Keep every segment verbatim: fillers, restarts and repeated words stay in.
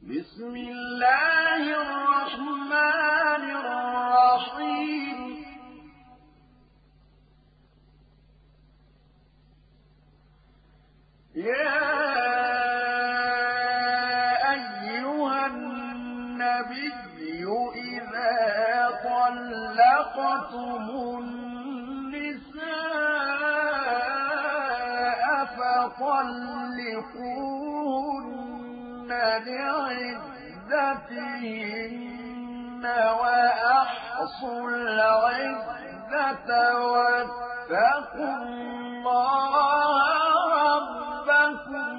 بسم الله الرحمن الرحيم يا أيها النبي إذا طلقتم النساء فطلقوهن لعدتهن وأحصوا العدة واتقوا الله ربكم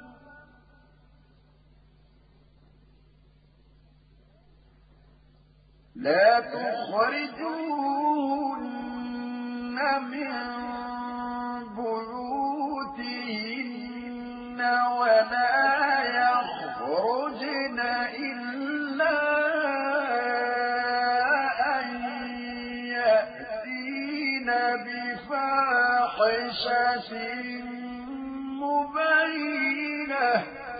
لا تخرجوهن من بيوتهن ولا يخرجن إلا أن يأتين بفاحشة مبينة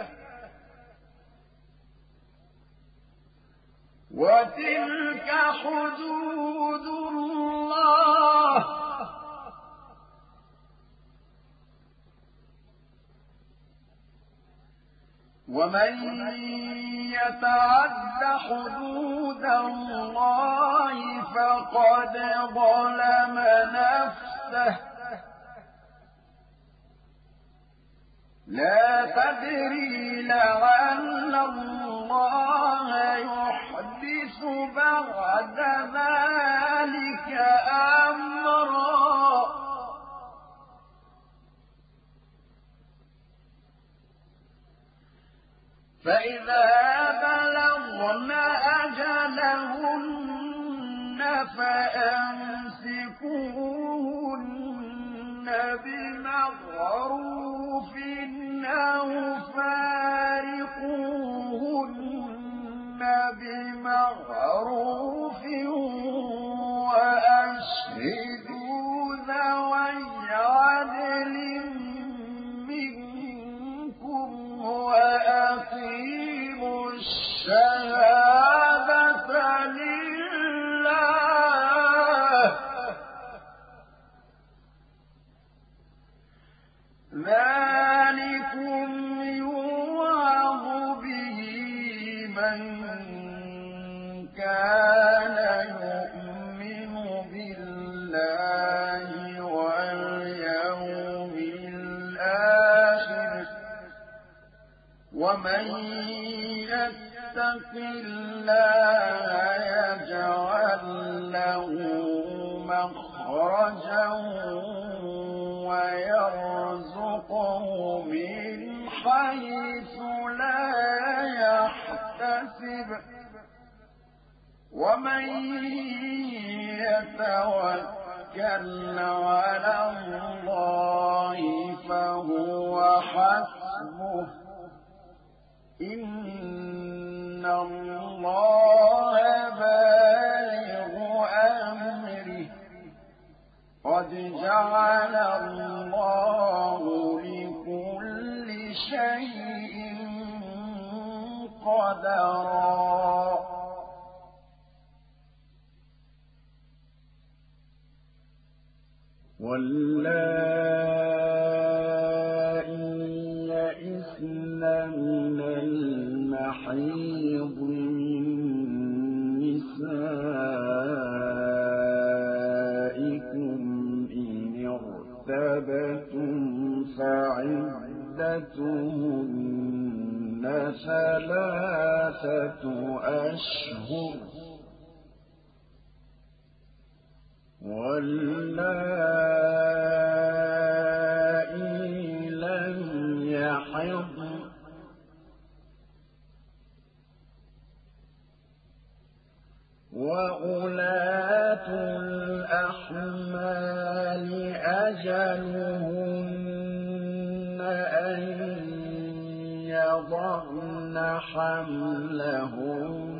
وتلك حدود الله ومن يتعد حدود الله فقد ظلم نفسه لا تدري لعل الله يحدث بعد ذلك أمرا فإذا بلغن أجلهن فأمسكوهن بمعروف أو فارقوهن بمعروف وأشهدوا ذوي عدل منكم وأقيموا الشهادة لله ذلكم يوعظ به من كان يؤمن بالله واليوم الآخر ومن يتق الله يجعل له مخرجا ويرزقه من حيث لا يحتسب ومن يتوكل على الله فهو حسبه إن الله بالغ أمره قد جعل الله لكل شيء قدرا واللائي يئسن من المحيض من نسائكم إن ارتبتم فعدتهن ثلاثة أشهر واللائي لم يحضن وأولاة الأحمال أجلهن أن يضعن حملهن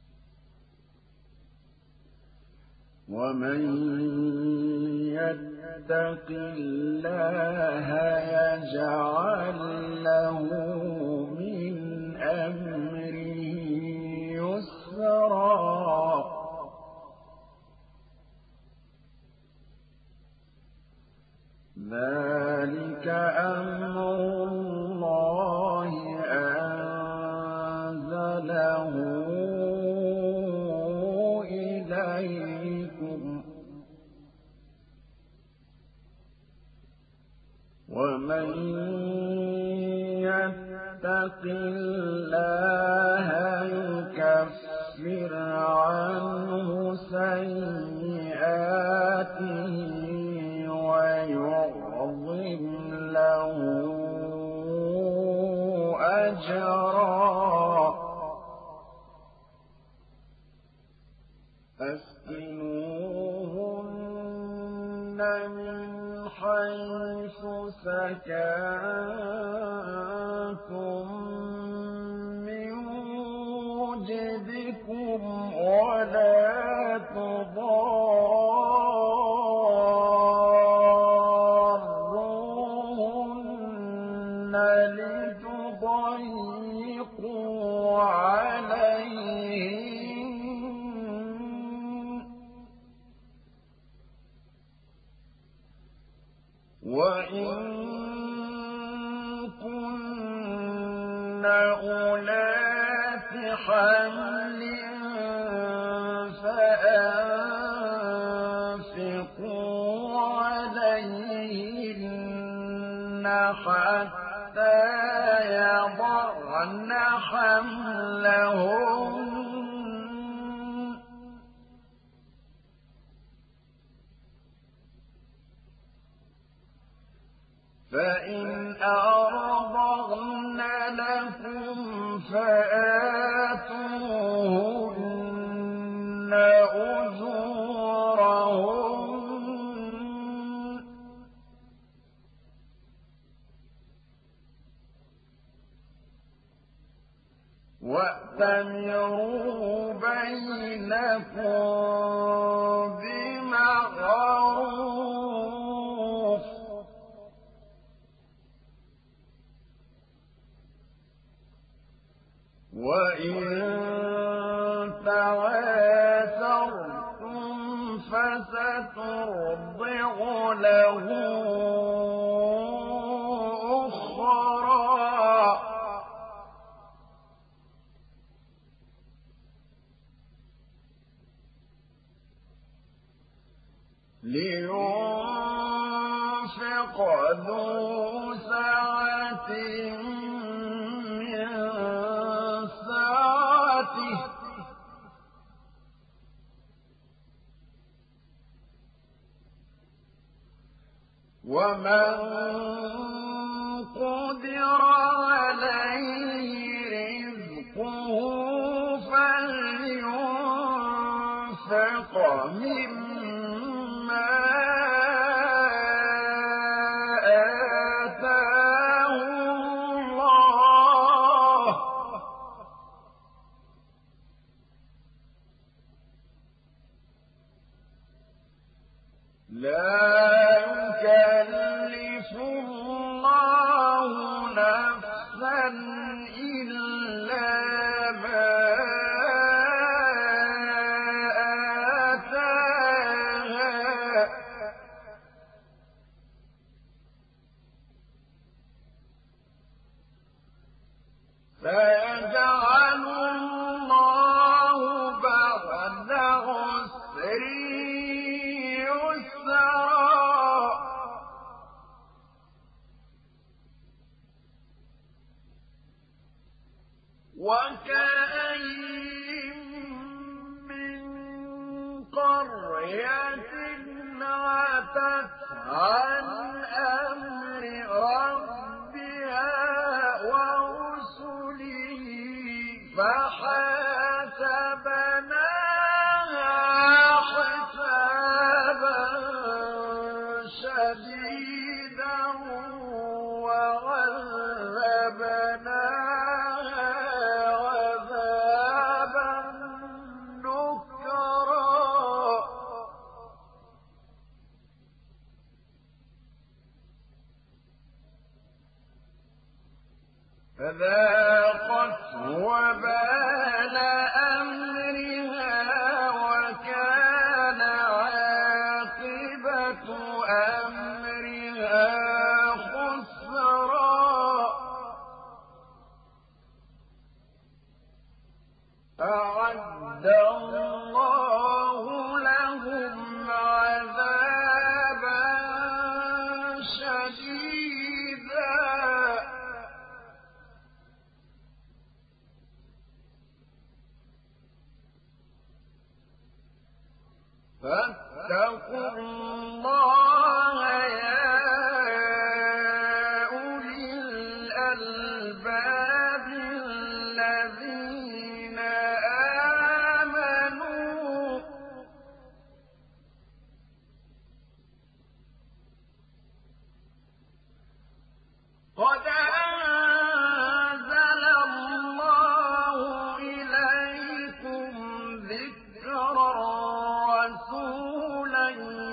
ومن يتق يتق الله يجعل له من أمره يسرا ذلك أمر الله أنزله إليكم ومن يتق الله يكفر عنه سيئاته ويعظم له أجرا أسكنوهن من حيث سكنتم من وجدكم ولا تضاروهن لتضيقوا عليهن وإن كن أولات حمل فأنفقوا عليهن حتى يضعن حملهن فإن أرضعن لكم فآتوهن أجورهن وأتمروا بينكم بمعروف وإن تعاثرتم فسترضع له أخرى لينفق ذو سعة من سعته ومن قدر عليه رزقه فلينفق مما آتاه الله لا يكلف الله نفسا إلا ما آتاها سيجعل الله بعد عسر وكأين من قرية عتت عن أمر ربها ورسله فحاسبناها حسابا شديدا وعذبناها عذابا نكرا فذاقت وبال أمرها وكان عاقبة أمرها خسرا. أعد الله لهم عذابا شديدا فاتقوا الله يا أولي الألباب الذين آمنوا قد أنزل الله إليكم ذكرا رسولا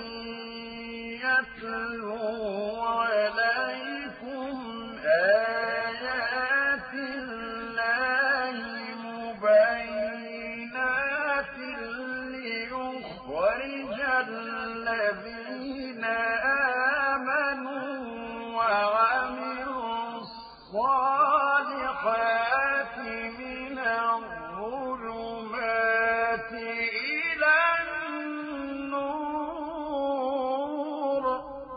يتلو عليكم آيات الله مبينات ليخرج الذين آمنوا وعملوا الصالحات من الظلمات إلى النور.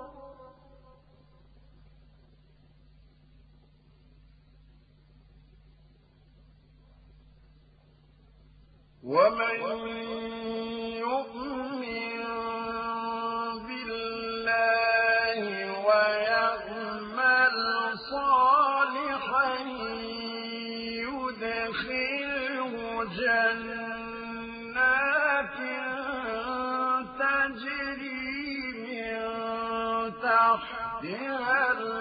ومن يؤمن بالله ويعمل صالحا يدخله جنات تجري من تحتها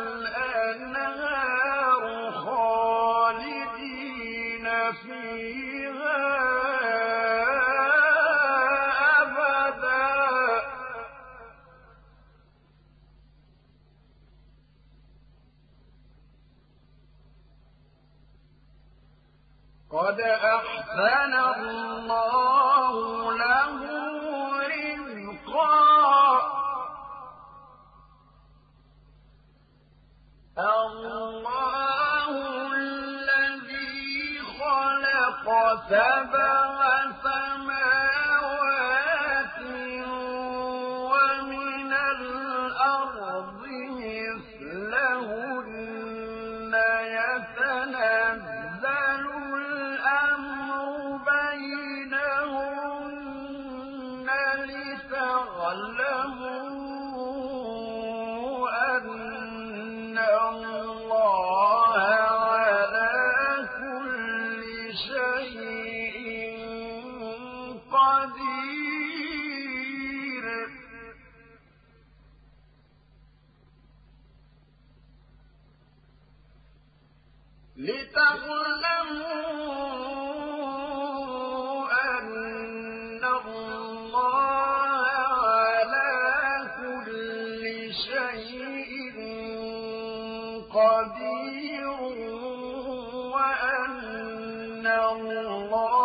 الأنهار خالدين فيها أبدا. قد أحسن الله له رزقا. الله الذي خلق سبع سماوات ومن الأرض مثلهن يتنزل الأمر بينهن لتعلموا أن الله على كل شيء قدير. لتعلموا أن الله على كل شيء قدير وأن الله